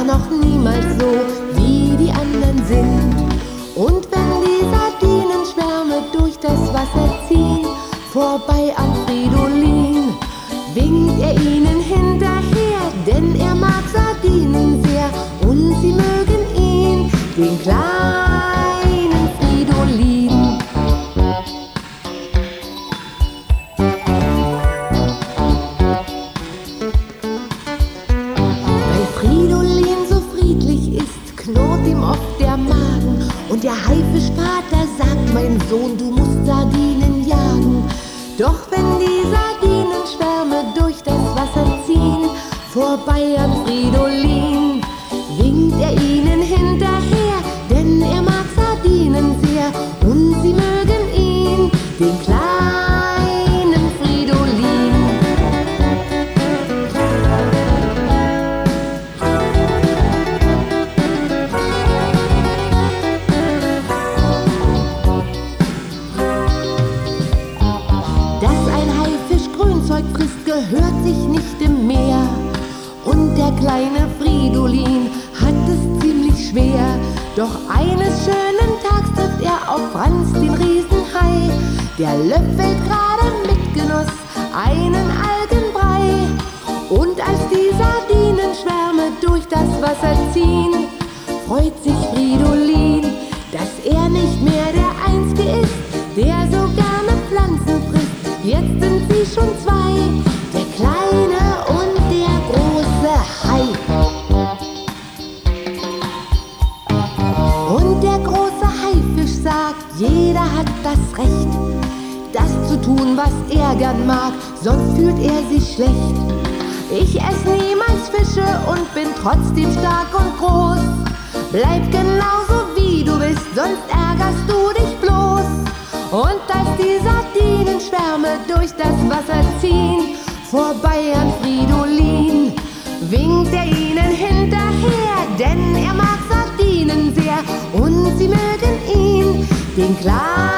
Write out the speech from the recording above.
noch niemals so, wie die anderen sind. Und wenn die Sardinenschwärme durch das Wasser ziehen, vorbei an Fridolin, winkt er ihnen hinterher, denn er mag Sardinen sehr und sie mögen ihn, den kleinen Fridolin. Weil Fridolin so friedlich ist, knurrt ihm oft der Magen und der Haifischpater sagt: Mein Sohn, du musst Sardinen jagen. Doch wenn die Sardinenschwärme durch das Wasser ziehen, vorbei an Fridolin, winkt er ihnen hinterher, denn er mag Sardinen sehr und sie mögen ihn, den kleinen Fridolin. Dass ein Haifisch Grünzeug frisst, gehört sich nicht im Meer. Und der kleine Fridolin hat es ziemlich schwer. Doch eines schönen Tags trifft er auf Franz, den Riesenhai. Der löffelt gerade mit Genuss einen Algenbrei. Und als die Sardinenschwärme durch das Wasser ziehen, freut sich Fridolin, dass er nicht mehr der Einzige ist, der so gerne Pflanzen frisst. Jetzt sind sie schon zwei, der kleine und der große Hai. Und der große Haifisch sagt: Jeder hat das Recht, das zu tun, was er gern mag, sonst fühlt er sich schlecht. Ich esse niemals Fische und bin trotzdem stark und groß. Bleib genauso wie du bist, sonst ärgerst du dich bloß. Und als die Sardinenschwärme durch das Wasser ziehen, vorbei an Fridolin, winkt er ihnen hinterher, denn er mag Sardinen sehr und sie mögen ihn, den kleinen